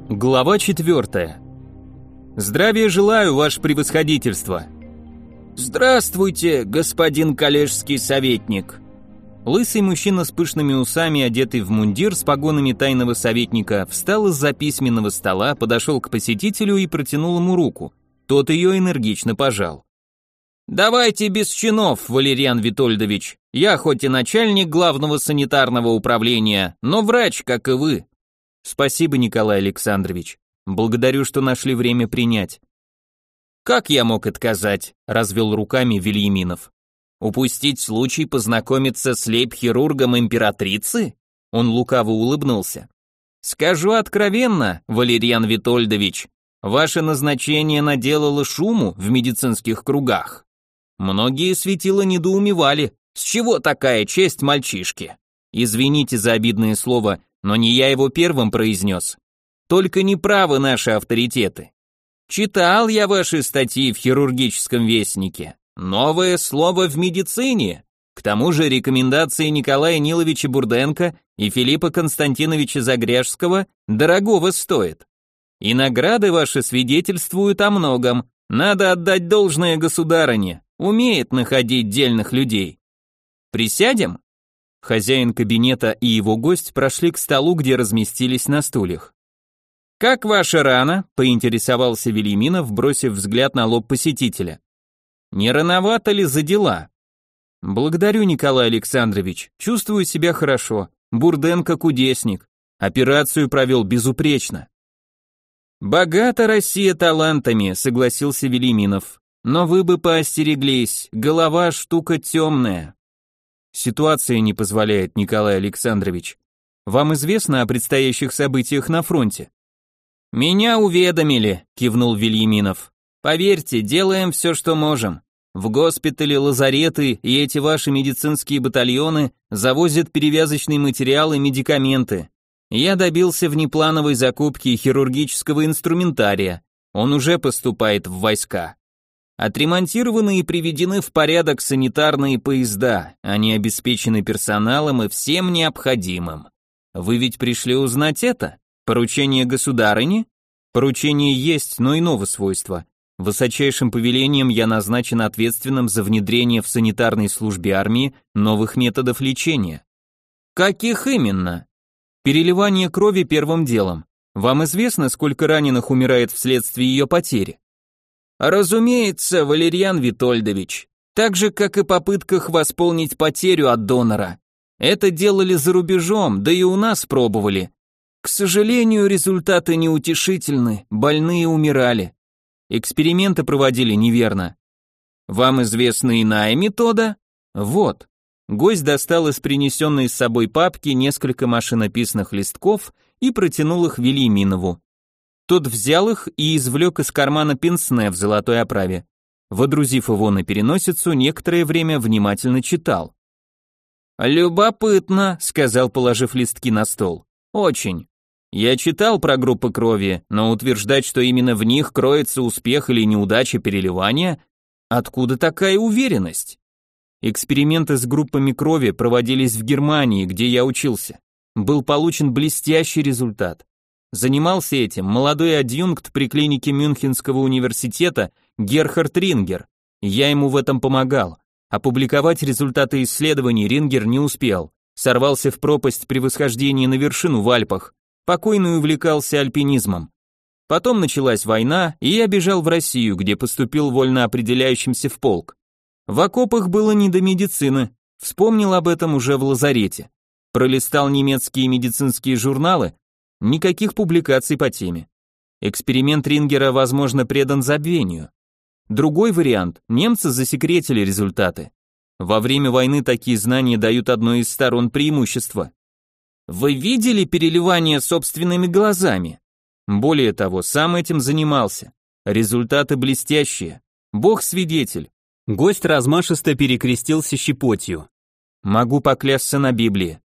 Глава 4. Здравия желаю, ваше превосходительство. Здравствуйте, господин коллежский советник. Лысый мужчина с пышными усами, одетый в мундир с погонами тайного советника, встал из-за письменного стола, подошел к посетителю и протянул ему руку. Тот ее энергично пожал. Давайте без чинов, Валериан Витольдович. Я хоть и начальник главного санитарного управления, но врач, как и вы. Спасибо, Николай Александрович. Благодарю, что нашли время принять. Как я мог отказать? Развел руками Вильяминов. Упустить случай познакомиться с лейб-хирургом императрицы? Он лукаво улыбнулся. Скажу откровенно, Валериан Витольдович, ваше назначение наделало шуму в медицинских кругах. Многие светила недоумевали, с чего такая честь мальчишки? Извините за обидное слово, но не я его первым произнес. Только неправы наши авторитеты. Читал я ваши статьи в хирургическом вестнике. Новое слово в медицине. К тому же рекомендации Николая Ниловича Бурденко и Филиппа Константиновича Загряжского дорогого стоят. И награды ваши свидетельствуют о многом. Надо отдать должное государыне. Умеет находить дельных людей. Присядем? Хозяин кабинета и его гость прошли к столу, где разместились на стульях. «Как ваша рана?» – поинтересовался Вильяминов, бросив взгляд на лоб посетителя. «Не рановато ли за дела?» «Благодарю, Николай Александрович, чувствую себя хорошо. Бурденко кудесник. Операцию провел безупречно». «Богата Россия талантами», – согласился Вильяминов. «Но вы бы поостереглись, голова штука темная». Ситуация не позволяет, Николай Александрович. Вам известно о предстоящих событиях на фронте? Меня уведомили, кивнул Вильяминов. Поверьте, делаем все, что можем. В госпитале, лазареты и эти ваши медицинские батальоны завозят перевязочный материал и медикаменты. Я добился внеплановой закупки хирургического инструментария. Он уже поступает в войска. Отремонтированы и приведены в порядок санитарные поезда, они обеспечены персоналом и всем необходимым. Вы ведь пришли узнать это? Поручение государыни? Поручение есть, но иного свойства. Высочайшим повелением я назначен ответственным за внедрение в санитарной службе армии новых методов лечения. Каких именно? Переливание крови первым делом. Вам известно, сколько раненых умирает вследствие ее потери? Разумеется, Валериан Витольдович, так же, как и попытках восполнить потерю от донора. Это делали за рубежом, да и у нас пробовали. К сожалению, результаты неутешительны, больные умирали. Эксперименты проводили неверно. Вам известна иная метода? Вот. Гость достал из принесенной с собой папки несколько машинописных листков и протянул их Вильяминову. Тот взял их и извлек из кармана пенсне в золотой оправе. Водрузив его на переносицу, некоторое время внимательно читал. «Любопытно», — сказал, положив листки на стол. «Очень. Я читал про группы крови, но утверждать, что именно в них кроется успех или неудача переливания, откуда такая уверенность?» Эксперименты с группами крови проводились в Германии, где я учился. Был получен блестящий результат. Занимался этим молодой адъюнкт при клинике Мюнхенского университета Герхард Рингер. Я ему в этом помогал. Опубликовать результаты исследований Рингер не успел. Сорвался в пропасть при восхождении на вершину в Альпах. Покойный увлекался альпинизмом. Потом началась война, и я бежал в Россию, где поступил вольно определяющимся в полк. В окопах было не до медицины. Вспомнил об этом уже в лазарете. Пролистал немецкие медицинские журналы. Никаких публикаций по теме. Эксперимент Рингера, возможно, предан забвению. Другой вариант – немцы засекретили результаты. Во время войны такие знания дают одной из сторон преимущества. Вы видели переливание собственными глазами? Более того, сам этим занимался. Результаты блестящие. Бог свидетель. Гость размашисто перекрестился щепотью. Могу поклясться на Библии.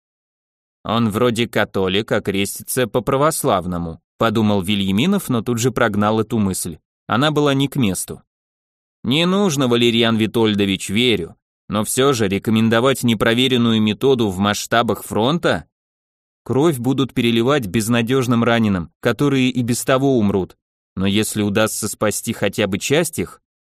Он вроде католик, а крестится по-православному, подумал Вильяминов, но тут же прогнал эту мысль. Она была не к месту. Не нужно, Валериан Витольдович, верю, но все же рекомендовать непроверенную методу в масштабах фронта? Кровь будут переливать безнадежным раненым, которые и без того умрут. Но если удастся спасти хотя бы часть их...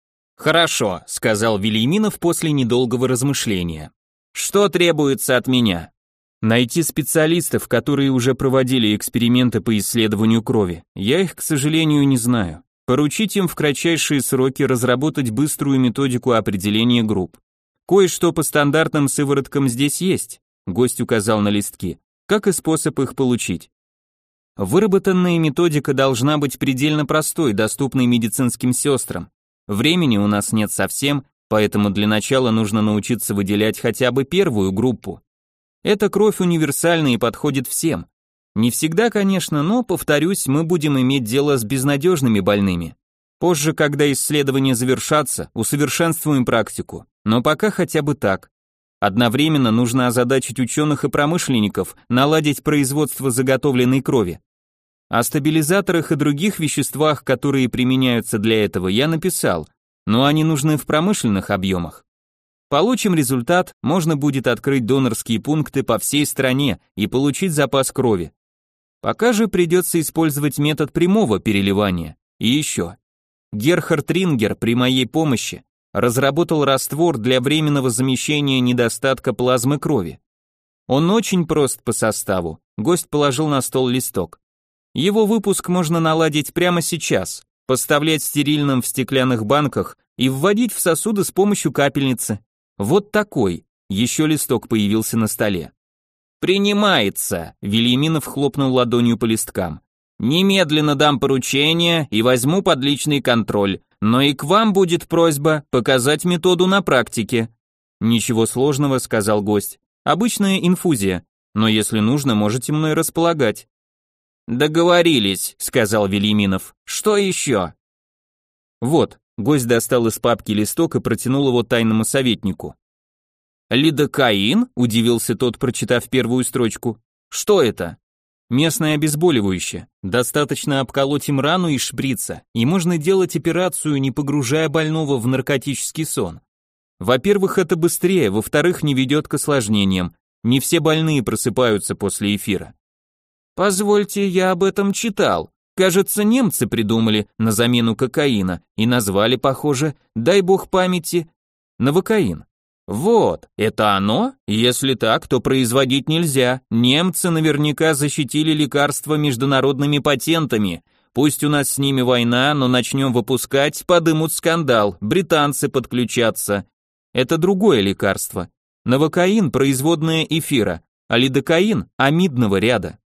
Хорошо, сказал Вильяминов после недолгого размышления. Что требуется от меня? Найти специалистов, которые уже проводили эксперименты по исследованию крови. Я их, к сожалению, не знаю. Поручить им в кратчайшие сроки разработать быструю методику определения групп. Кое-что по стандартным сывороткам здесь есть, гость указал на листки, как и способ их получить. Выработанная методика должна быть предельно простой, доступной медицинским сестрам. Времени у нас нет совсем, поэтому для начала нужно научиться выделять хотя бы первую группу. Эта кровь универсальна и подходит всем. Не всегда, конечно, но, повторюсь, мы будем иметь дело с безнадежными больными. Позже, когда исследования завершатся, усовершенствуем практику, но пока хотя бы так. Одновременно нужно озадачить ученых и промышленников, наладить производство заготовленной крови. О стабилизаторах и других веществах, которые применяются для этого, я написал, но они нужны в промышленных объемах. Получим результат, можно будет открыть донорские пункты по всей стране и получить запас крови. Пока же придется использовать метод прямого переливания. И еще. Герхард Рингер при моей помощи разработал раствор для временного замещения недостатка плазмы крови. Он очень прост по составу. Гость положил на стол листок. Его выпуск можно наладить прямо сейчас, поставлять стерильным в стеклянных банках и вводить в сосуды с помощью капельницы. Вот такой. Еще листок появился на столе. «Принимается», — Вильяминов хлопнул ладонью по листкам. «Немедленно дам поручение и возьму под личный контроль, но и к вам будет просьба показать методу на практике». «Ничего сложного», — сказал гость. «Обычная инфузия, но если нужно, можете мной располагать». «Договорились», — сказал Вильяминов. «Что еще?» «Вот», — гость достал из папки листок и протянул его тайному советнику. «Лидокаин?» – удивился тот, прочитав первую строчку. «Что это?» «Местное обезболивающее. Достаточно обколоть им рану из шприца, и можно делать операцию, не погружая больного в наркотический сон. Во-первых, это быстрее, во-вторых, не ведет к осложнениям. Не все больные просыпаются после эфира». «Позвольте, я об этом читал. Кажется, немцы придумали на замену кокаина и назвали, похоже, дай бог памяти, новокаин». Вот, это оно? Если так, то производить нельзя. Немцы наверняка защитили лекарства международными патентами. Пусть у нас с ними война, но начнем выпускать, подымут скандал, британцы подключатся. Это другое лекарство. Новокаин – производная эфира, а лидокаин – амидного ряда.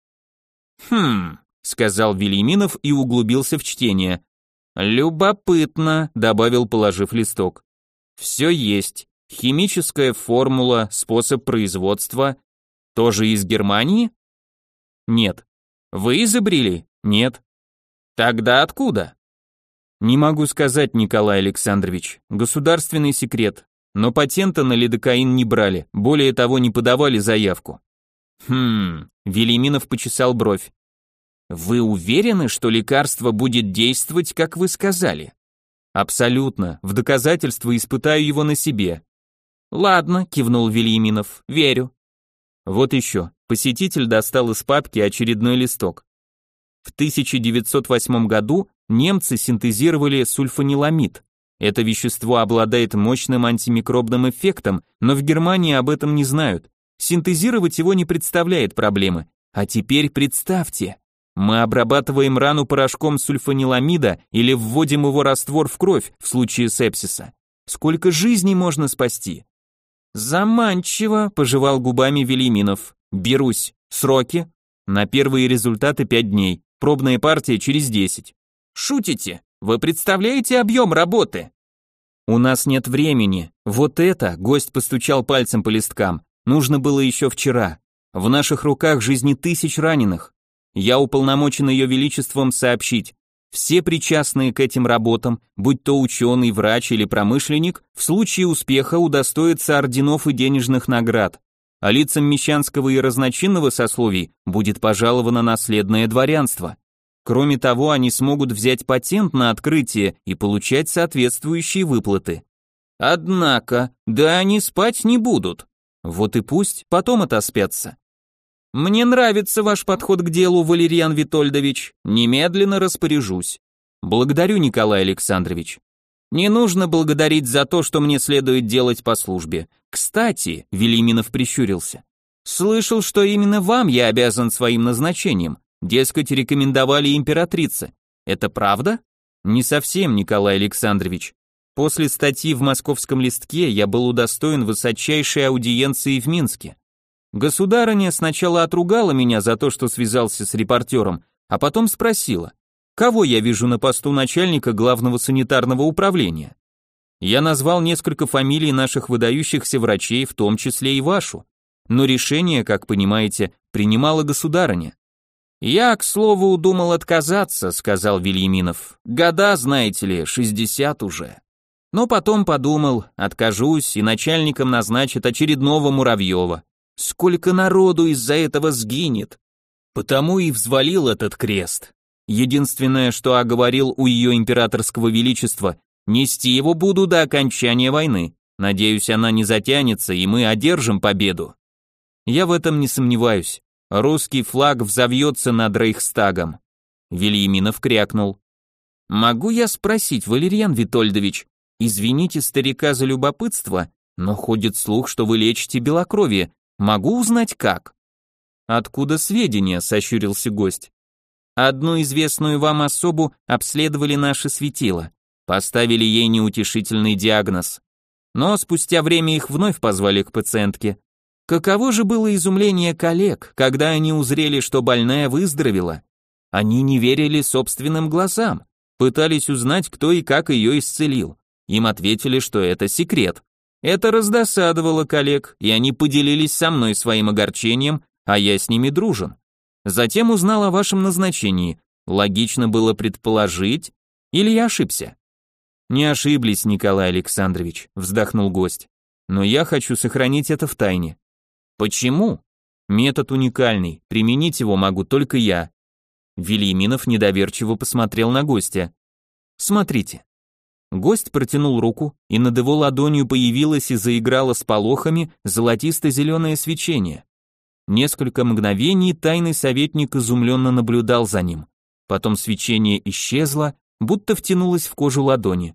Сказал Вильяминов и углубился в чтение. Любопытно, добавил, положив листок. Все есть. Химическая формула, способ производства. Тоже из Германии? Нет. Вы изобрели? Нет. Тогда откуда? Не могу сказать, Николай Александрович. Государственный секрет. Но патента на лидокаин не брали, более того, не подавали заявку. Вильяминов почесал бровь. Вы уверены, что лекарство будет действовать, как вы сказали? Абсолютно. В доказательство испытаю его на себе. Ладно, кивнул Вильяминов, верю. Вот еще. Посетитель достал из папки очередной листок. В 1908 году немцы синтезировали сульфаниламид. Это вещество обладает мощным антимикробным эффектом, но в Германии об этом не знают. Синтезировать его не представляет проблемы. А теперь представьте, мы обрабатываем рану порошком сульфаниламида или вводим его раствор в кровь в случае сепсиса. Сколько жизней можно спасти? Заманчиво, пожевал губами Вильяминов. Берусь. Сроки? На первые результаты 5 дней. Пробная партия через 10. Шутите? Вы представляете объем работы? У нас нет времени. Вот это, гость постучал пальцем по листкам, нужно было еще вчера. В наших руках жизни тысяч раненых. Я уполномочен Ее Величеством сообщить. Все причастные к этим работам, будь то ученый, врач или промышленник, в случае успеха удостоятся орденов и денежных наград, а лицам мещанского и разночинного сословий будет пожаловано наследное дворянство. Кроме того, они смогут взять патент на открытие и получать соответствующие выплаты. Однако, да они спать не будут. Вот и пусть, потом отоспятся. Мне нравится ваш подход к делу, Валериан Витольдович. Немедленно распоряжусь. Благодарю, Николай Александрович. Не нужно благодарить за то, что мне следует делать по службе. Кстати, Велиминов прищурился. Слышал, что именно вам я обязан своим назначением. Дескать, рекомендовали императрице. Это правда? Не совсем, Николай Александрович. После статьи в Московском листке я был удостоен высочайшей аудиенции в Минске. Государыня сначала отругала меня за то, что связался с репортером, а потом спросила, кого я вижу на посту начальника главного санитарного управления. Я назвал несколько фамилий наших выдающихся врачей, в том числе и вашу, но решение, как понимаете, принимала государыня. «Я, к слову, думал отказаться», — сказал Вильяминов. «Года, знаете ли, 60 уже». Но потом подумал, откажусь, и начальником назначат очередного Муравьева. Сколько народу из-за этого сгинет. Потому и взвалил этот крест. Единственное, что оговорил у ее императорского величества, нести его буду до окончания войны. Надеюсь, она не затянется, и мы одержим победу. Я в этом не сомневаюсь. Русский флаг взовьется над Рейхстагом. Вильяминов крякнул. Могу я спросить, Валериан Витольдович, извините старика за любопытство, но ходит слух, что вы лечите белокровие. Могу узнать как? Откуда сведения, сощурился гость. Одну известную вам особу обследовали наши светила, поставили ей неутешительный диагноз. Но спустя время их вновь позвали к пациентке. Каково же было изумление коллег, когда они узрели, что больная выздоровела. Они не верили собственным глазам, пытались узнать, кто и как ее исцелил. Им ответили, что это секрет. Это раздосадовало коллег, и они поделились со мной своим огорчением, а я с ними дружен. Затем узнал о вашем назначении. Логично было предположить, или я ошибся? Не ошиблись, Николай Александрович, вздохнул гость. Но я хочу сохранить это в тайне. Почему? Метод уникальный, применить его могу только я. Вильяминов недоверчиво посмотрел на гостя. Смотрите. Гость протянул руку, и над его ладонью появилось и заиграло с полохами золотисто-зеленое свечение. Несколько мгновений тайный советник изумленно наблюдал за ним. Потом свечение исчезло, будто втянулось в кожу ладони.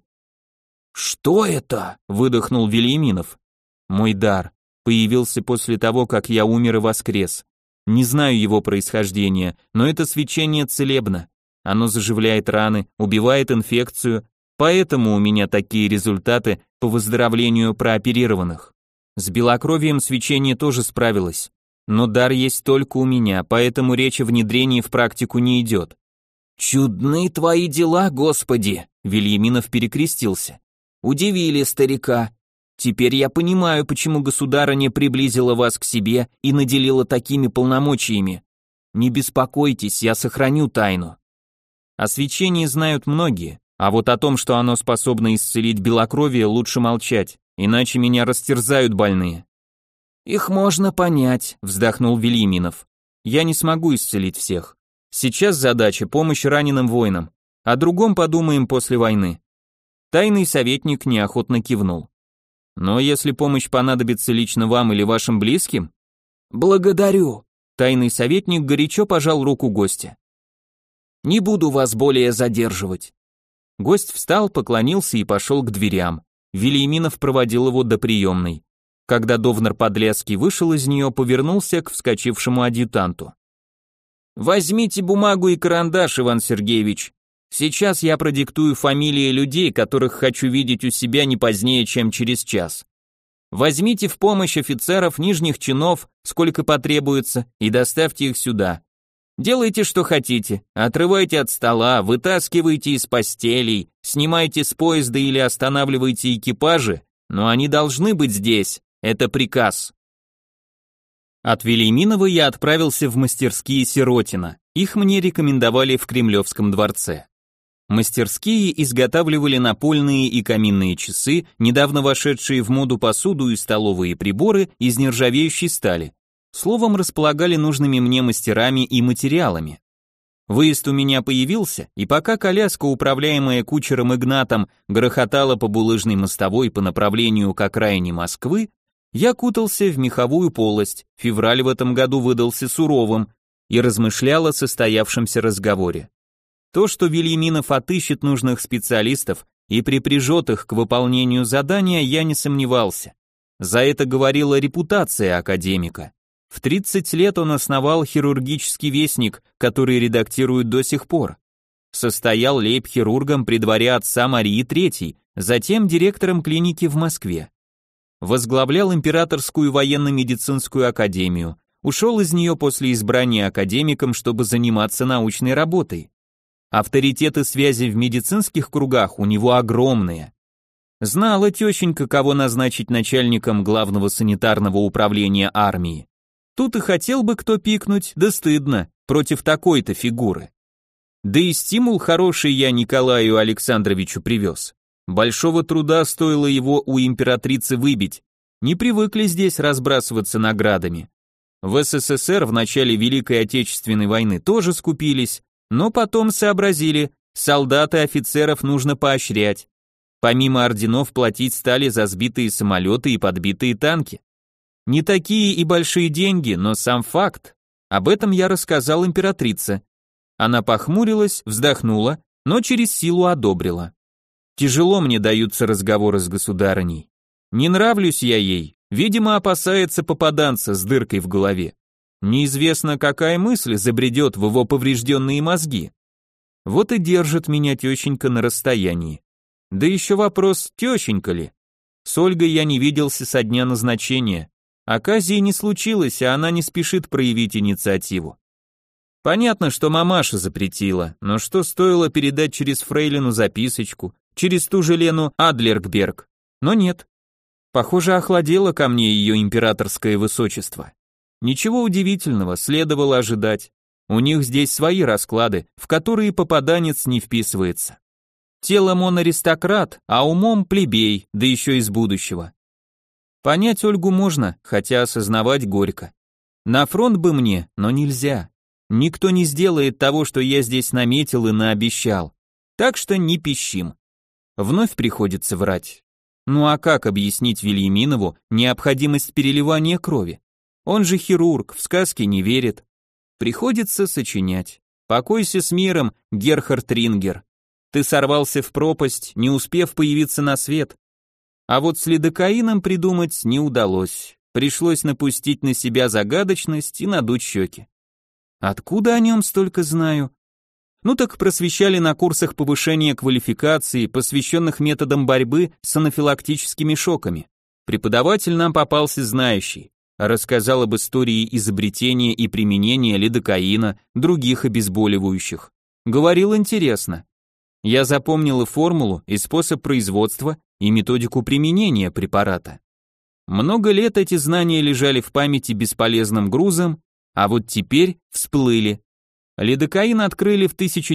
«Что это?» — выдохнул Вильяминов. «Мой дар. Появился после того, как я умер и воскрес. Не знаю его происхождения, но это свечение целебно. Оно заживляет раны, убивает инфекцию, поэтому у меня такие результаты по выздоровлению прооперированных. С белокровием свечение тоже справилось. Но дар есть только у меня, поэтому речь о внедрении в практику не идет». «Чудны твои дела, Господи!» Вильяминов перекрестился. «Удивили старика. Теперь я понимаю, почему государыня приблизила вас к себе и наделила такими полномочиями. Не беспокойтесь, я сохраню тайну». О свечении знают многие, а вот о том, что оно способно исцелить белокровие, лучше молчать, иначе меня растерзают больные. «Их можно понять», — вздохнул Вильяминов. «Я не смогу исцелить всех. Сейчас задача — помощь раненым воинам. О другом подумаем после войны». Тайный советник неохотно кивнул. «Но если помощь понадобится лично вам или вашим близким?» «Благодарю», — тайный советник горячо пожал руку гостя. «Не буду вас более задерживать». Гость встал, поклонился и пошел к дверям. Вильяминов проводил его до приемной. Когда Довнар-Подляский вышел из нее, повернулся к вскочившему адъютанту. «Возьмите бумагу и карандаш, Иван Сергеевич. Сейчас я продиктую фамилии людей, которых хочу видеть у себя не позднее, чем через час. Возьмите в помощь офицеров нижних чинов, сколько потребуется, и доставьте их сюда. Делайте, что хотите, отрывайте от стола, вытаскивайте из постелей, снимайте с поезда или останавливайте экипажи, но они должны быть здесь, это приказ». От Вильяминова я отправился в мастерские Сиротина, их мне рекомендовали в Кремлевском дворце. Мастерские изготавливали напольные и каминные часы, недавно вошедшие в моду посуду и столовые приборы из нержавеющей стали. Словом, располагали нужными мне мастерами и материалами. Выезд у меня появился, и пока коляска, управляемая кучером Игнатом, грохотала по булыжной мостовой по направлению к окраине Москвы, Я кутался в меховую полость, февраль в этом году выдался суровым, и размышлял о состоявшемся разговоре. То, что Вильяминов отыщет нужных специалистов и припряжет их к выполнению задания, я не сомневался. За это говорила репутация академика. В 30 лет он основал хирургический вестник, который редактируют до сих пор. Состоял лейб-хирургом при дворе отца Марии III, затем директором клиники в Москве. Возглавлял Императорскую военно-медицинскую академию, ушел из нее после избрания академиком, чтобы заниматься научной работой. Авторитет и связи в медицинских кругах у него огромные. Знала тещенька, кого назначить начальником главного санитарного управления армии. Тут и хотел бы кто пикнуть, да стыдно, против такой-то фигуры. Да и стимул хороший я Николаю Александровичу привез. Большого труда стоило его у императрицы выбить. Не привыкли здесь разбрасываться наградами. В СССР в начале Великой Отечественной войны тоже скупились, но потом сообразили, солдат и офицеров нужно поощрять. Помимо орденов платить стали за сбитые самолеты и подбитые танки. Не такие и большие деньги, но сам факт. Об этом я рассказал императрице. Она похмурилась, вздохнула, но через силу одобрила. Тяжело мне даются разговоры с государыней. Не нравлюсь я ей, видимо, опасается попаданца с дыркой в голове. Неизвестно, какая мысль забредет в его поврежденные мозги. Вот и держит меня тещенька на расстоянии. Да еще вопрос, тещенька ли? С Ольгой я не виделся со дня назначения. Оказии не случилось, а она не спешит проявить инициативу. Понятно, что мамаша запретила, но что стоило передать через фрейлину записочку, через ту же Лену Адлергберг? Но нет. Похоже, охладело ко мне ее императорское высочество. Ничего удивительного, следовало ожидать. У них здесь свои расклады, в которые попаданец не вписывается. Телом он аристократ, а умом плебей, да еще из будущего. Понять Ольгу можно, хотя осознавать горько. На фронт бы мне, но нельзя. Никто не сделает того, что я здесь наметил и наобещал. Так что не пищим. Вновь приходится врать. Ну а как объяснить Вильяминову необходимость переливания крови? Он же хирург, в сказки не верит. Приходится сочинять. Покойся с миром, Герхард Рингер. Ты сорвался в пропасть, не успев появиться на свет. А вот с лидокаином придумать не удалось. Пришлось напустить на себя загадочность и надуть щеки. Откуда о нем столько знаю? Ну так просвещали на курсах повышения квалификации, посвященных методам борьбы с анафилактическими шоками. Преподаватель нам попался знающий. Рассказал об истории изобретения и применения лидокаина, других обезболивающих. Говорил интересно. Я запомнил и формулу, и способ производства, и методику применения препарата. Много лет эти знания лежали в памяти бесполезным грузом, а вот теперь всплыли. Лидокаин открыли в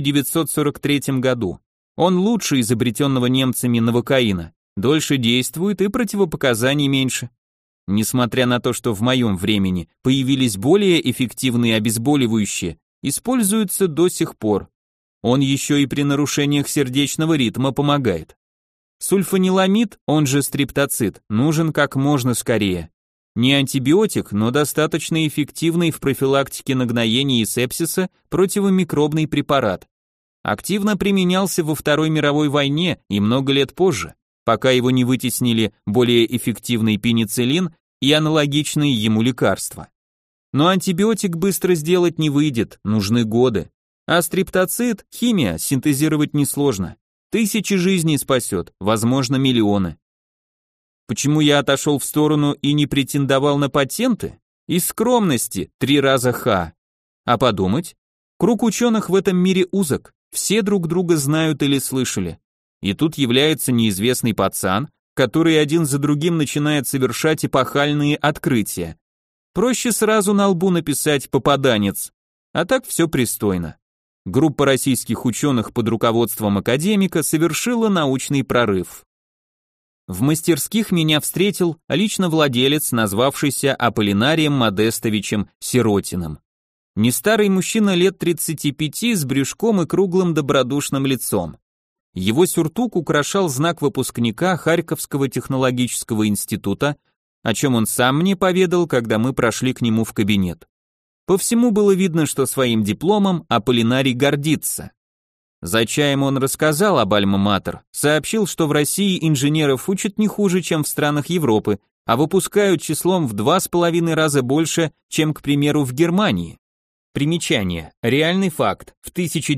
1943 году. Он лучше изобретенного немцами новокаина, дольше действует и противопоказаний меньше. Несмотря на то, что в моем времени появились более эффективные обезболивающие, используется до сих пор. Он еще и при нарушениях сердечного ритма помогает. Сульфаниламид, он же стриптоцит, нужен как можно скорее. Не антибиотик, но достаточно эффективный в профилактике нагноений и сепсиса противомикробный препарат. Активно применялся во Второй мировой войне и много лет позже, пока его не вытеснили более эффективный пенициллин и аналогичные ему лекарства. Но антибиотик быстро сделать не выйдет, нужны годы. А стриптоцит, химия, синтезировать несложно. Тысячи жизней спасет, возможно, миллионы. Почему я отошел в сторону и не претендовал на патенты? Из скромности, 3 раза ха. А подумать? Круг ученых в этом мире узок, все друг друга знают или слышали. И тут является неизвестный пацан, который один за другим начинает совершать эпохальные открытия. Проще сразу на лбу написать «попаданец», а так все пристойно. Группа российских ученых под руководством академика совершила научный прорыв. В мастерских меня встретил лично владелец, назвавшийся Аполлинарием Модестовичем Сиротиным. Нестарый мужчина лет 35 с брюшком и круглым добродушным лицом. Его сюртук украшал знак выпускника Харьковского технологического института, о чем он сам мне поведал, когда мы прошли к нему в кабинет. По всему было видно, что своим дипломом Аполлинарий гордится. За чаем он рассказал об Альма-Матер, сообщил, что в России инженеров учат не хуже, чем в странах Европы, а выпускают числом в 2,5 раза больше, чем, к примеру, в Германии. Примечание. Реальный факт. В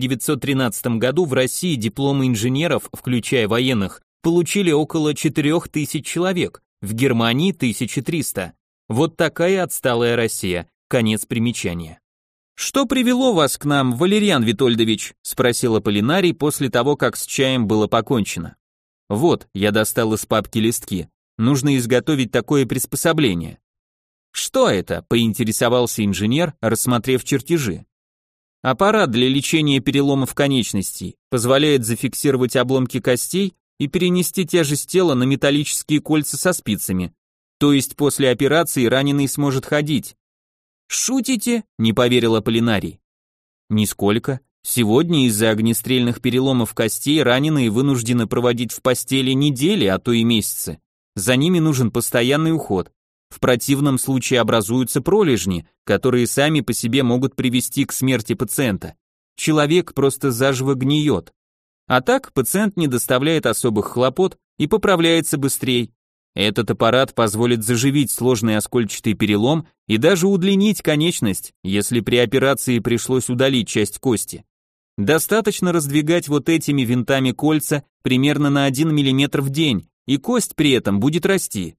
1913 году в России дипломы инженеров, включая военных, получили около 4000 человек, в Германии 1300. Вот такая отсталая Россия. Конец примечания. «Что привело вас к нам, Валериан Витольдович?» – спросил Аполлинарий после того, как с чаем было покончено. «Вот», – я достал из папки листки, – «нужно изготовить такое приспособление». «Что это?» – поинтересовался инженер, рассмотрев чертежи. «Аппарат для лечения переломов конечностей, позволяет зафиксировать обломки костей и перенести тяжесть тела на металлические кольца со спицами. То есть после операции раненый сможет ходить». «Шутите?» – не поверил Аполлинарий. «Нисколько. Сегодня из-за огнестрельных переломов костей раненые вынуждены проводить в постели недели, а то и месяцы. За ними нужен постоянный уход. В противном случае образуются пролежни, которые сами по себе могут привести к смерти пациента. Человек просто заживо гниет. А так пациент не доставляет особых хлопот и поправляется быстрее. Этот аппарат позволит заживить сложный оскольчатый перелом и даже удлинить конечность, если при операции пришлось удалить часть кости. Достаточно раздвигать вот этими винтами кольца примерно на 1 мм в день, и кость при этом будет расти.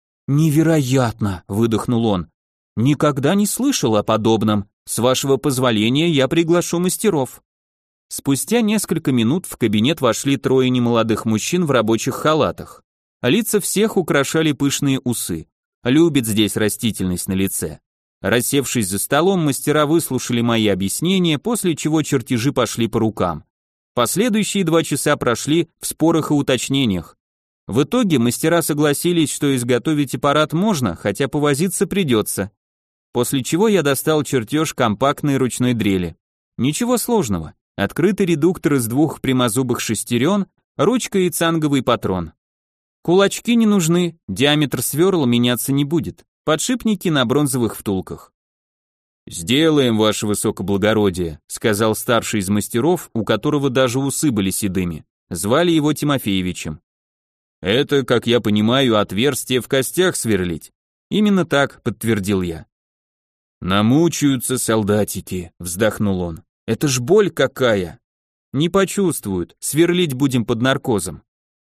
«Невероятно!» – выдохнул он. «Никогда не слышал о подобном. С вашего позволения я приглашу мастеров». Спустя несколько минут в кабинет вошли 3 немолодых мужчин в рабочих халатах. Лица всех украшали пышные усы. Любит здесь растительность на лице. Рассевшись за столом, мастера выслушали мои объяснения, после чего чертежи пошли по рукам. Последующие 2 часа прошли в спорах и уточнениях. В итоге мастера согласились, что изготовить аппарат можно, хотя повозиться придется. После чего я достал чертеж компактной ручной дрели. Ничего сложного. Открытый редуктор из 2 прямозубых шестерен, ручка и цанговый патрон. Кулачки не нужны, диаметр сверла меняться не будет. Подшипники на бронзовых втулках. «Сделаем, ваше высокоблагородие», сказал старший из мастеров, у которого даже усы были седыми. Звали его Тимофеевичем. «Это, как я понимаю, отверстие в костях сверлить». «Именно так», подтвердил я. «Намучаются солдатики», вздохнул он. «Это ж боль какая!» «Не почувствуют, сверлить будем под наркозом».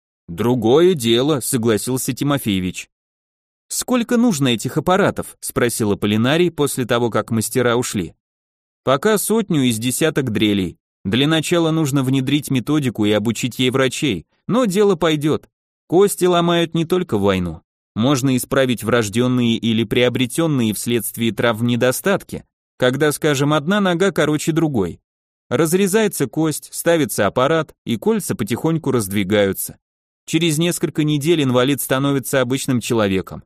«Другое дело», согласился Тимофеевич. «Сколько нужно этих аппаратов?» спросил Аполлинарий после того, как мастера ушли. «Пока 100 из десяток дрелей. Для начала нужно внедрить методику и обучить ей врачей, но дело пойдет. Кости ломают не только в войну. Можно исправить врожденные или приобретенные вследствие травм недостатки, когда, скажем, одна нога короче другой. Разрезается кость, ставится аппарат, и кольца потихоньку раздвигаются. Через несколько недель инвалид становится обычным человеком».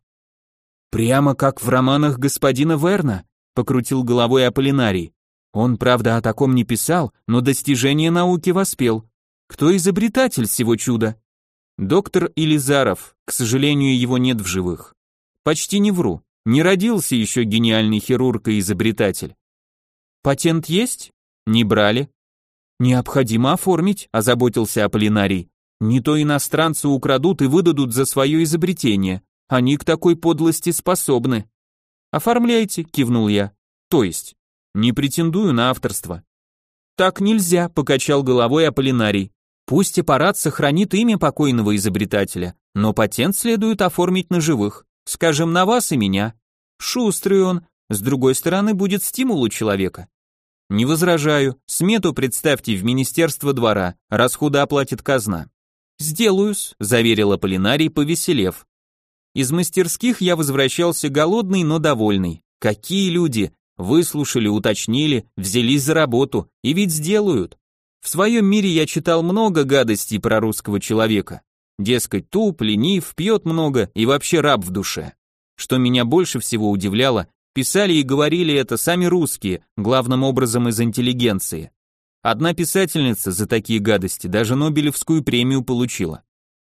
«Прямо как в романах господина Верна», покрутил головой Аполлинарий. «Он, правда, о таком не писал, но достижение науки воспел. Кто изобретатель всего чуда?» «Доктор Илизаров, к сожалению, его нет в живых». «Почти не вру, не родился еще гениальный хирург и изобретатель». «Патент есть?» «Не брали». «Необходимо оформить», озаботился Аполлинарий. «Не то иностранцы украдут и выдадут за свое изобретение. Они к такой подлости способны». «Оформляйте», кивнул я. «То есть?» «Не претендую на авторство». «Так нельзя», покачал головой Аполлинарий. «Пусть аппарат сохранит имя покойного изобретателя, но патент следует оформить на живых, скажем, на вас и меня. Шустрый он, с другой стороны будет стимул у человека». «Не возражаю, смету представьте в Министерство двора, расходы оплатит казна». «Сделаю-с», заверил Аполлинарий, повеселев. Из мастерских я возвращался голодный, но довольный. Какие люди! Выслушали, уточнили, взялись за работу, и ведь сделают. В своем мире я читал много гадостей про русского человека. Дескать, туп, ленив, пьет много и вообще раб в душе. Что меня больше всего удивляло, писали и говорили это сами русские, главным образом из интеллигенции. Одна писательница за такие гадости даже Нобелевскую премию получила.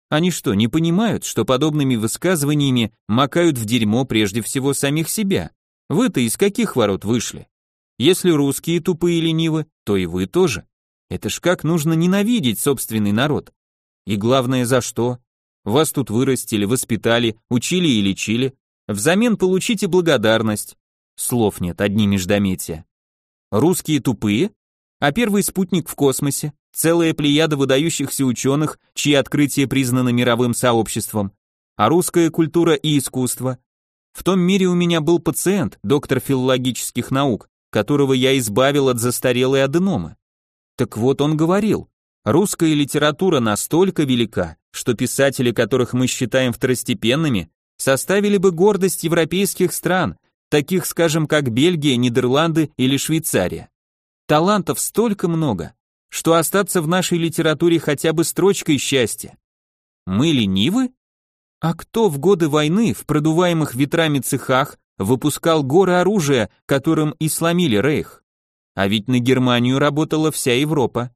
Они что, не понимают, что подобными высказываниями макают в дерьмо прежде всего самих себя? Вы-то из каких ворот вышли? Если русские тупые и ленивы, то и вы тоже. Это ж как нужно ненавидеть собственный народ. И главное, за что? Вас тут вырастили, воспитали, учили и лечили. Взамен получите благодарность. Слов нет, одни междометия. Русские тупые? А первый спутник в космосе? Целая плеяда выдающихся ученых, чьи открытия признаны мировым сообществом. А русская культура и искусство? В том мире у меня был пациент, доктор филологических наук, которого я избавил от застарелой аденомы. Так вот он говорил, русская литература настолько велика, что писатели, которых мы считаем второстепенными, составили бы гордость европейских стран, таких, скажем, как Бельгия, Нидерланды или Швейцария. Талантов столько много, что остаться в нашей литературе хотя бы строчкой счастья. Мы ленивы? А кто в годы войны в продуваемых ветрами цехах выпускал горы оружия, которым и сломили рейх? А ведь на Германию работала вся Европа.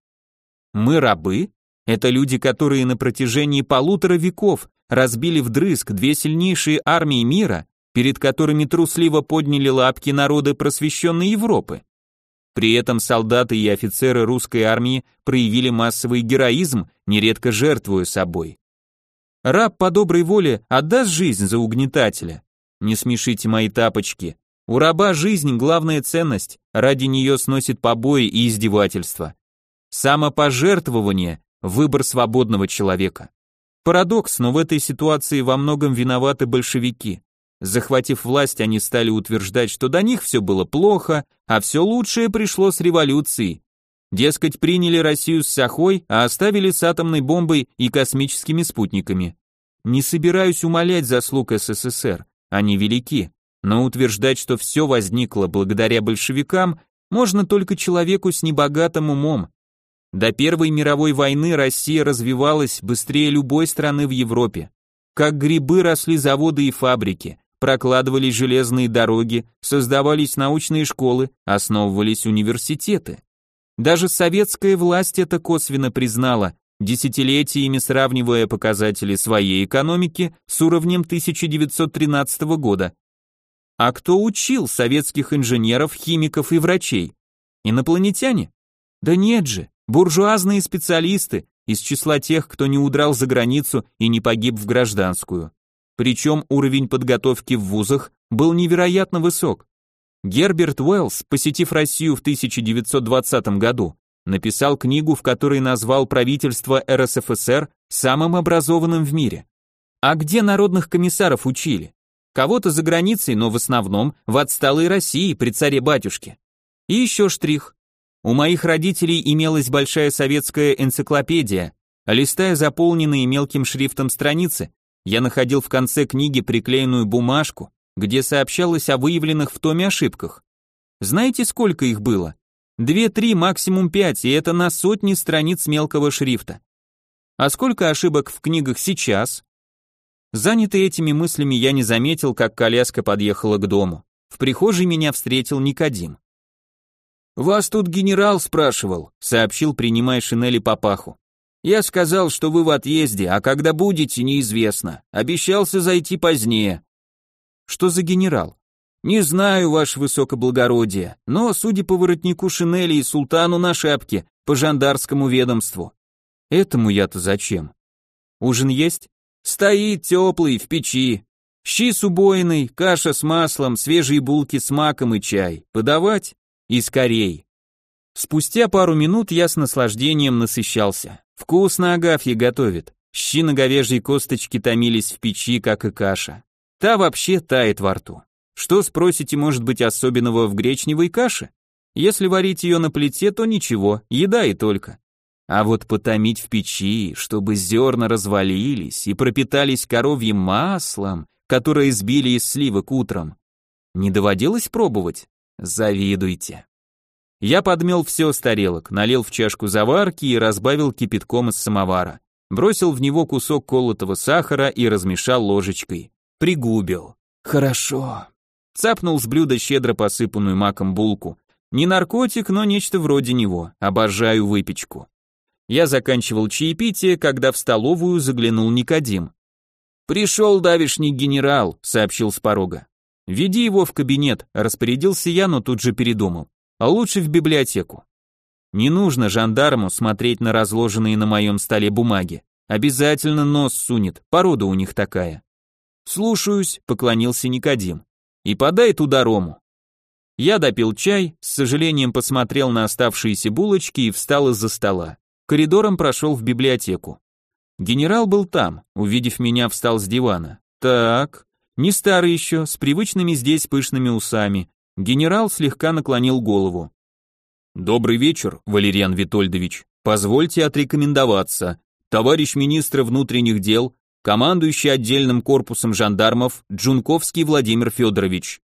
Мы рабы? Это люди, которые на протяжении 1,5 веков разбили вдрызг 2 сильнейшие армии мира, перед которыми трусливо подняли лапки народы просвещенной Европы. При этом солдаты и офицеры русской армии проявили массовый героизм, нередко жертвуя собой. Раб по доброй воле отдаст жизнь за угнетателя? Не смешите мои тапочки. У раба жизнь главная ценность, ради нее сносит побои и издевательства. Самопожертвование – выбор свободного человека. Парадокс, но в этой ситуации во многом виноваты большевики. Захватив власть, они стали утверждать, что до них все было плохо, а все лучшее пришло с революцией. Дескать, приняли Россию с сахой, а оставили с атомной бомбой и космическими спутниками. Не собираюсь умалять заслуг СССР, они велики, но утверждать, что все возникло благодаря большевикам, можно только человеку с небогатым умом. До Первой мировой войны Россия развивалась быстрее любой страны в Европе. Как грибы росли заводы и фабрики, прокладывались железные дороги, создавались научные школы, основывались университеты. Даже советская власть это косвенно признала, десятилетиями сравнивая показатели своей экономики с уровнем 1913 года. А кто учил советских инженеров, химиков и врачей? Инопланетяне? Да нет же, буржуазные специалисты из числа тех, кто не удрал за границу и не погиб в гражданскую. Причем уровень подготовки в вузах был невероятно высок. Герберт Уэллс, посетив Россию в 1920 году, написал книгу, в которой назвал правительство РСФСР самым образованным в мире. А где народных комиссаров учили? Кого-то за границей, но в основном в отсталой России при царе-батюшке. И еще штрих. У моих родителей имелась большая советская энциклопедия, а листая заполненные мелким шрифтом страницы, я находил в конце книги приклеенную бумажку, где сообщалось о выявленных в томе ошибках. Знаете, сколько их было? 2-3, максимум 5, и это на сотни страниц мелкого шрифта. А сколько ошибок в книгах сейчас? Занятый этими мыслями, я не заметил, как коляска подъехала к дому. В прихожей меня встретил Никодим. «Вас тут генерал спрашивал», — сообщил, принимая шинели папаху. «Я сказал, что вы в отъезде, а когда будете, неизвестно. Обещался зайти позднее». «Что за генерал?» «Не знаю, ваше высокоблагородие, но, судя по воротнику шинели и султану на шапке, по жандарскому ведомству». «Этому я-то зачем?» «Ужин есть?» «Стоит теплый, в печи. Щи с убойной, каша с маслом, свежие булки с маком и чай. Подавать? И скорей». Спустя пару минут я с наслаждением насыщался. Вкусно Агафья готовит. Щи на говяжьей косточке томились в печи, как и каша. Та вообще тает во рту. Что, спросите, может быть особенного в гречневой каше? Если варить ее на плите, то ничего, еда и только. А вот потомить в печи, чтобы зерна развалились и пропитались коровьим маслом, которое сбили из сливок утром. Не доводилось пробовать? Завидуйте. Я подмел все с тарелок, налил в чашку заварки и разбавил кипятком из самовара. Бросил в него кусок колотого сахара и размешал ложечкой. Пригубил. Хорошо. Цапнул с блюда щедро посыпанную маком булку. Не наркотик, но нечто вроде него. Обожаю выпечку. Я заканчивал чаепитие, когда в столовую заглянул Никодим. «Пришел давишний генерал», — сообщил с порога. «Веди его в кабинет», — распорядился я, но тут же передумал. «А лучше в библиотеку». Не нужно жандарму смотреть на разложенные на моем столе бумаги. Обязательно нос сунет, порода у них такая. «Слушаюсь», — поклонился Никодим. «И подай туда рому». Я допил чай, с сожалением посмотрел на оставшиеся булочки и встал из-за стола. Коридором прошел в библиотеку. Генерал был там, увидев меня, встал с дивана. Так, не старый еще, с привычными здесь пышными усами. Генерал слегка наклонил голову. «Добрый вечер, Валериан Витольдович. Позвольте отрекомендоваться. Товарищ министр внутренних дел, командующий отдельным корпусом жандармов Джунковский Владимир Федорович».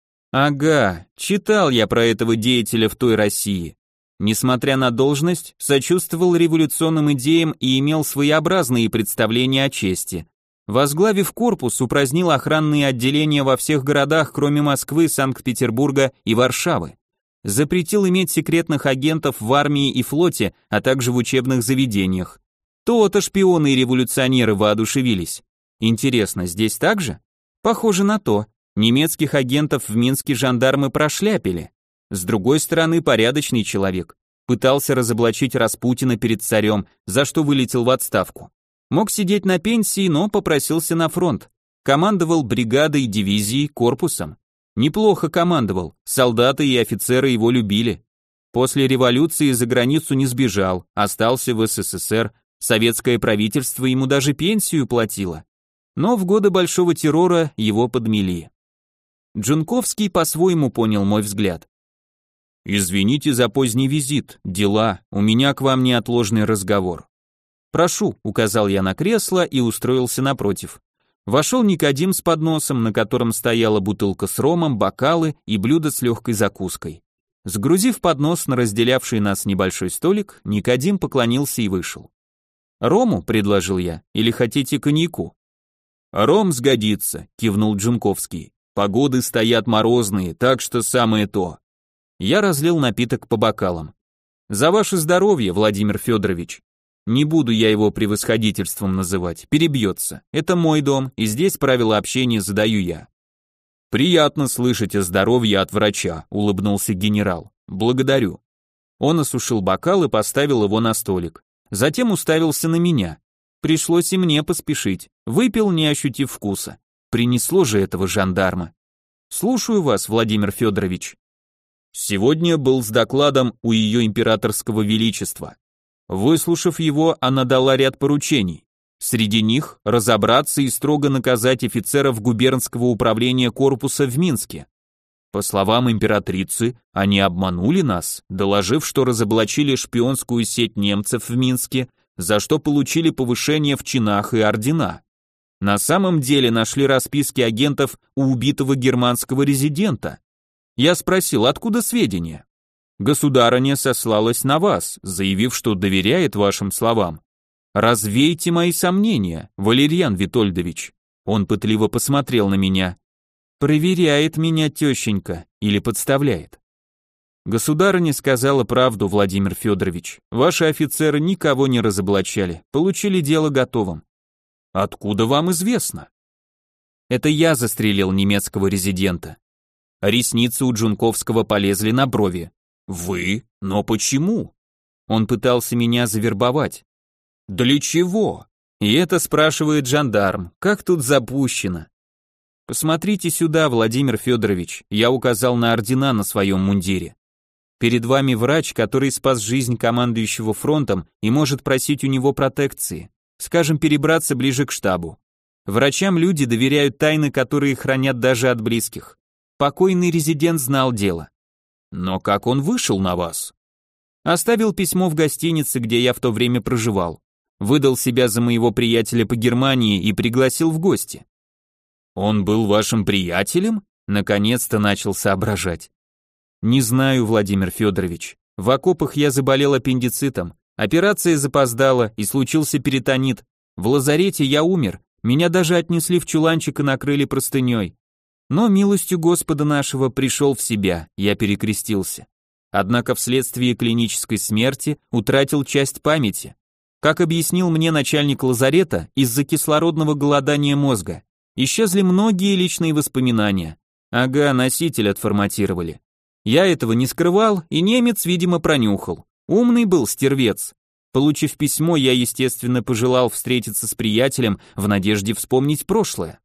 Ага, читал я про этого деятеля в той России. Несмотря на должность, сочувствовал революционным идеям и имел своеобразные представления о чести. Возглавив корпус, упразднил охранные отделения во всех городах, кроме Москвы, Санкт-Петербурга и Варшавы. Запретил иметь секретных агентов в армии и флоте, а также в учебных заведениях. То-то шпионы и революционеры воодушевились. Интересно, здесь так же? Похоже на то. Немецких агентов в Минске жандармы прошляпили. С другой стороны, порядочный человек. Пытался разоблачить Распутина перед царем, за что вылетел в отставку. Мог сидеть на пенсии, но попросился на фронт. Командовал бригадой, дивизией, корпусом. Неплохо командовал, солдаты и офицеры его любили. После революции за границу не сбежал, остался в СССР, советское правительство ему даже пенсию платило. Но в годы Большого террора его подмели. Джунковский по-своему понял мой взгляд. «Извините за поздний визит, дела, у меня к вам неотложный разговор». «Прошу», — указал я на кресло и устроился напротив. Вошел Никодим с подносом, на котором стояла бутылка с ромом, бокалы и блюдо с легкой закуской. Сгрузив поднос на разделявший нас небольшой столик, Никодим поклонился и вышел. «Рому», — предложил я, — «или хотите коньяку?» «Ром сгодится», — кивнул Джунковский. «Погоды стоят морозные, так что самое то». Я разлил напиток по бокалам. «За ваше здоровье, Владимир Федорович». Не буду я его превосходительством называть, перебьется. Это мой дом, и здесь правила общения задаю я. «Приятно слышать о здоровье от врача», — улыбнулся генерал. «Благодарю». Он осушил бокал и поставил его на столик. Затем уставился на меня. Пришлось и мне поспешить. Выпил, не ощутив вкуса. Принесло же этого жандарма. «Слушаю вас, Владимир Федорович». «Сегодня был с докладом у ее императорского величества. Выслушав его, она дала ряд поручений. Среди них разобраться и строго наказать офицеров губернского управления корпуса в Минске. По словам императрицы, они обманули нас, доложив, что разоблачили шпионскую сеть немцев в Минске, за что получили повышение в чинах и ордена. На самом деле нашли расписки агентов у убитого германского резидента. Я спросил, откуда сведения? Государыня сослалась на вас, заявив, что доверяет вашим словам. Развейте мои сомнения, Валериан Витольдович. Он пытливо посмотрел на меня. Проверяет меня тещенька или подставляет. Государыня сказала правду, Владимир Федорович. Ваши офицеры никого не разоблачали, получили дело готовым. Откуда вам известно? Это я застрелил немецкого резидента. Ресницы у Джунковского полезли на брови. Вы? Но почему? Он пытался меня завербовать. Для чего? И это спрашивает жандарм. Как тут запущено? Посмотрите сюда, Владимир Федорович. Я указал на ордена на своем мундире. Перед вами врач, который спас жизнь командующего фронтом и может просить у него протекции. Скажем, перебраться ближе к штабу. Врачам люди доверяют тайны, которые хранят даже от близких. Покойный резидент знал дело. Но как он вышел на вас? Оставил письмо в гостинице, где я в то время проживал. Выдал себя за моего приятеля по Германии и пригласил в гости. Он был вашим приятелем? Наконец-то начал соображать. Не знаю, Владимир Федорович. В окопах я заболел аппендицитом. Операция запоздала и случился перитонит. В лазарете я умер. Меня даже отнесли в чуланчик и накрыли простыней. Но милостью Господа нашего пришел в себя, я перекрестился. Однако вследствие клинической смерти утратил часть памяти. Как объяснил мне начальник лазарета, из-за кислородного голодания мозга. Исчезли многие личные воспоминания. Ага, носитель отформатировали. Я этого не скрывал, и немец, видимо, пронюхал. Умный был стервец. Получив письмо, я, естественно, пожелал встретиться с приятелем в надежде вспомнить прошлое.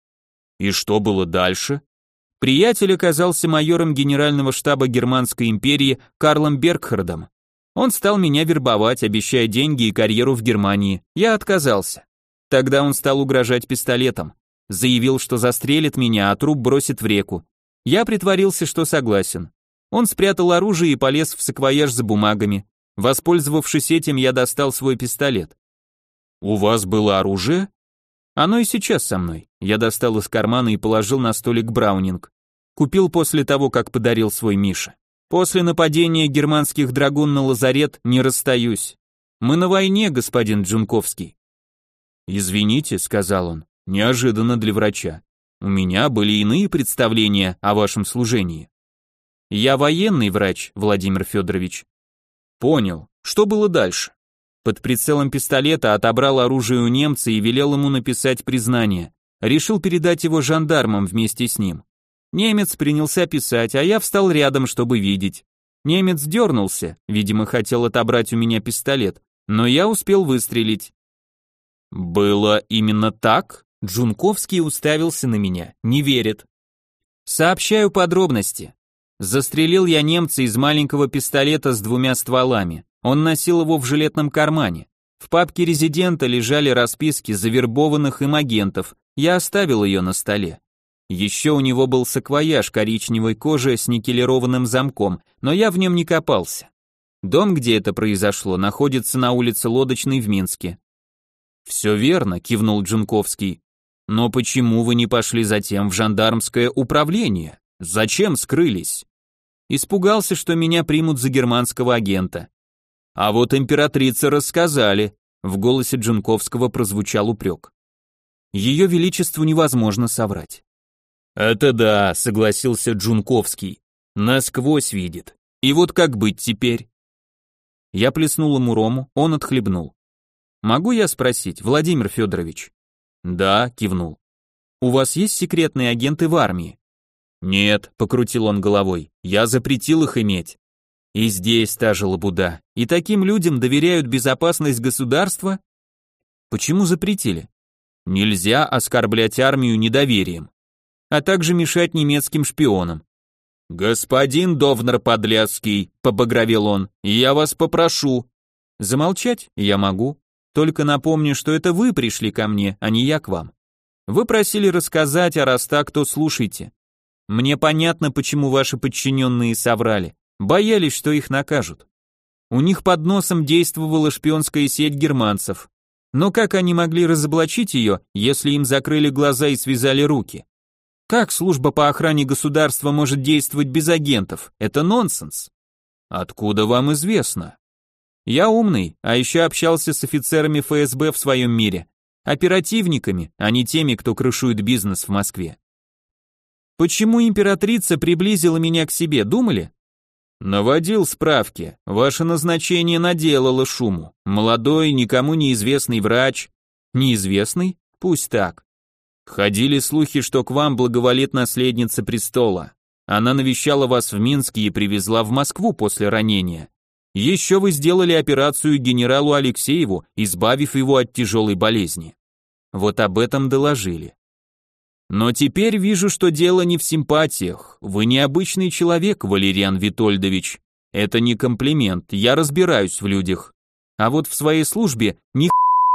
И что было дальше? Приятель оказался майором генерального штаба Германской империи Карлом Бергхардом. Он стал меня вербовать, обещая деньги и карьеру в Германии. Я отказался. Тогда он стал угрожать пистолетом. Заявил, что застрелит меня, а труп бросит в реку. Я притворился, что согласен. Он спрятал оружие и полез в саквояж за бумагами. Воспользовавшись этим, я достал свой пистолет. «У вас было оружие?» «Оно и сейчас со мной». Я достал из кармана и положил на столик браунинг. Купил после того, как подарил свой Миша. После нападения германских драгун на лазарет не расстаюсь. Мы на войне, господин Джунковский. «Извините», — сказал он, — «неожиданно для врача. У меня были иные представления о вашем служении». «Я военный врач, Владимир Федорович». «Понял. Что было дальше?» Под прицелом пистолета отобрал оружие у немца и велел ему написать признание. Решил передать его жандармам вместе с ним. Немец принялся писать, а я встал рядом, чтобы видеть. Немец дернулся, видимо, хотел отобрать у меня пистолет, но я успел выстрелить. «Было именно так?» Джунковский уставился на меня, не верит. «Сообщаю подробности. Застрелил я немца из маленького пистолета с 2 стволами. Он носил его в жилетном кармане. В папке резидента лежали расписки завербованных им агентов. Я оставил ее на столе. Еще у него был саквояж коричневой кожи с никелированным замком, но я в нем не копался. Дом, где это произошло, находится на улице Лодочной в Минске». «Все верно», — кивнул Джунковский. «Но почему вы не пошли затем в жандармское управление? Зачем скрылись?» «Испугался, что меня примут за германского агента». «А вот императрице рассказали», — в голосе Джунковского прозвучал упрек. «Ее величеству невозможно соврать». «Это да», — согласился Джунковский, — «насквозь видит. И вот как быть теперь?» Я плеснул ему рому, он отхлебнул. «Могу я спросить, Владимир Федорович?» «Да», — кивнул. «У вас есть секретные агенты в армии?» «Нет», — покрутил он головой, — «я запретил их иметь». И здесь та же лабуда. И таким людям доверяют безопасность государства? Почему запретили? Нельзя оскорблять армию недоверием, а также мешать немецким шпионам. «Господин Довнер-Подляский», — побагровел он, — «я вас попрошу». Замолчать я могу, только напомню, что это вы пришли ко мне, а не я к вам. Вы просили рассказать, а раз так, то слушайте. Мне понятно, почему ваши подчиненные соврали. Боялись, что их накажут. У них под носом действовала шпионская сеть германцев. Но как они могли разоблачить ее, если им закрыли глаза и связали руки? Как служба по охране государства может действовать без агентов? Это нонсенс. Откуда вам известно? Я умный, а еще общался с офицерами ФСБ в своем мире. Оперативниками, а не теми, кто крышует бизнес в Москве. Почему императрица приблизила меня к себе, думали? Наводил справки. Ваше назначение наделало шуму. Молодой, никому неизвестный врач. Неизвестный? Пусть так. Ходили слухи, что к вам благоволит наследница престола. Она навещала вас в Минске и привезла в Москву после ранения. Еще вы сделали операцию генералу Алексееву, избавив его от тяжелой болезни. Вот об этом доложили. Но теперь вижу, что дело не в симпатиях. Вы необычный человек, Валериан Витольдович. Это не комплимент, я разбираюсь в людях. А вот в своей службе ни.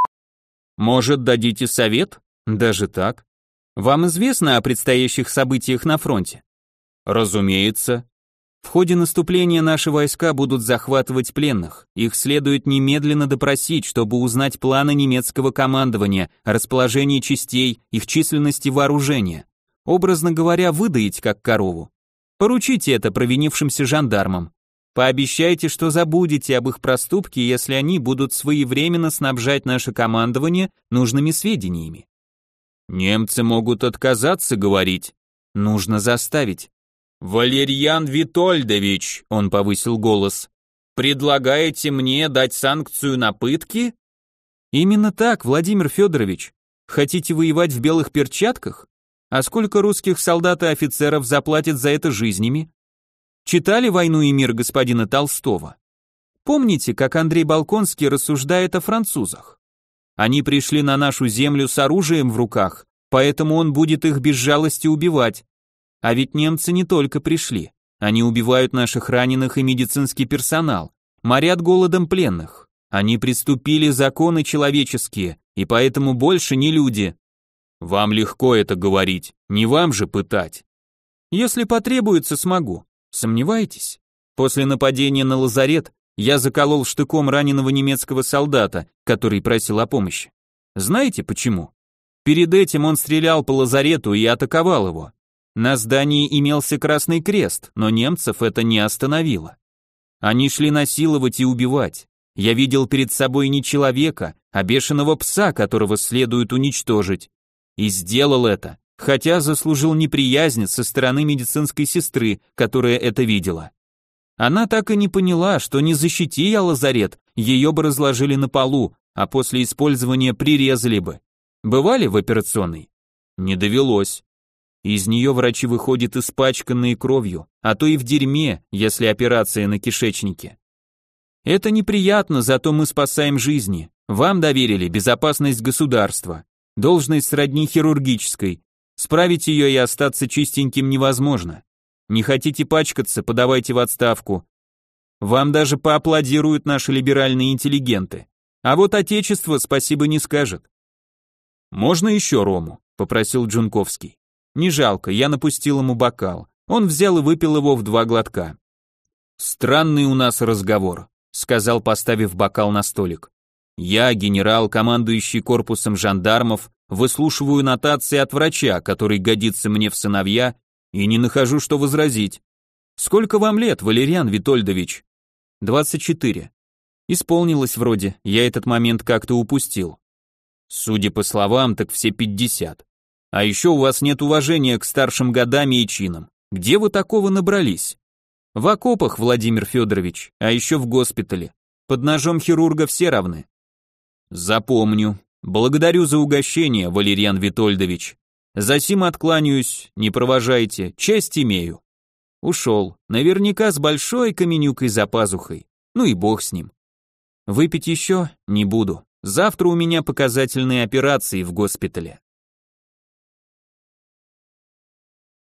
Может, дадите совет? Даже так? Вам известно о предстоящих событиях на фронте? Разумеется. В ходе наступления наши войска будут захватывать пленных. Их следует немедленно допросить, чтобы узнать планы немецкого командования, расположение частей, их численность и вооружение. Образно говоря, выдаить как корову. Поручите это провинившимся жандармам. Пообещайте, что забудете об их проступке, если они будут своевременно снабжать наше командование нужными сведениями. Немцы могут отказаться говорить. Нужно заставить. «Валерьян Витольдович», — он повысил голос, — «предлагаете мне дать санкцию на пытки? Именно так, Владимир Федорович. Хотите воевать в белых перчатках? А сколько русских солдат и офицеров заплатят за это жизнями? Читали «Войну и мир» господина Толстого? Помните, как Андрей Болконский рассуждает о французах? Они пришли на нашу землю с оружием в руках, поэтому он будет их без жалости убивать. А ведь немцы не только пришли. Они убивают наших раненых и медицинский персонал, морят голодом пленных. Они приступили законы человеческие, и поэтому больше не люди. Вам легко это говорить, не вам же пытать. Если потребуется, смогу. Сомневаетесь? После нападения на лазарет я заколол штыком раненого немецкого солдата, который просил о помощи. Знаете почему? Перед этим он стрелял по лазарету и атаковал его. На здании имелся Красный Крест, но немцев это не остановило. Они шли насиловать и убивать. Я видел перед собой не человека, а бешеного пса, которого следует уничтожить. И сделал это, хотя заслужил неприязнь со стороны медицинской сестры, которая это видела. Она так и не поняла, что не защити я лазарет, ее бы разложили на полу, а после использования прирезали бы. Бывали в операционной? Не довелось. Из нее врачи выходят испачканные кровью, а то и в дерьме, если операция на кишечнике. Это неприятно, зато мы спасаем жизни. Вам доверили безопасность государства. Должность сродни хирургической. Справить ее и остаться чистеньким невозможно. Не хотите пачкаться, подавайте в отставку. Вам даже поаплодируют наши либеральные интеллигенты. А вот отечество спасибо не скажет. Можно еще рому, попросил Джунковский. Не жалко, я напустил ему бокал. Он взял и выпил его в 2 глотка. Странный у нас разговор, сказал, поставив бокал на столик. Я, генерал, командующий корпусом жандармов, выслушиваю нотации от врача, который годится мне в сыновья, и не нахожу, что возразить. Сколько вам лет, Валериан Витольдович? 24. Исполнилось вроде, я этот момент как-то упустил. Судя по словам, так все 50. А еще у вас нет уважения к старшим годам и чинам. Где вы такого набрались? В окопах, Владимир Федорович, а еще в госпитале. Под ножом хирурга все равны. Запомню. Благодарю за угощение, Валериан Витольдович. Засим откланяюсь, не провожайте, честь имею. Ушел, наверняка с большой каменюкой за пазухой. Ну и бог с ним. Выпить еще не буду. Завтра у меня показательные операции в госпитале.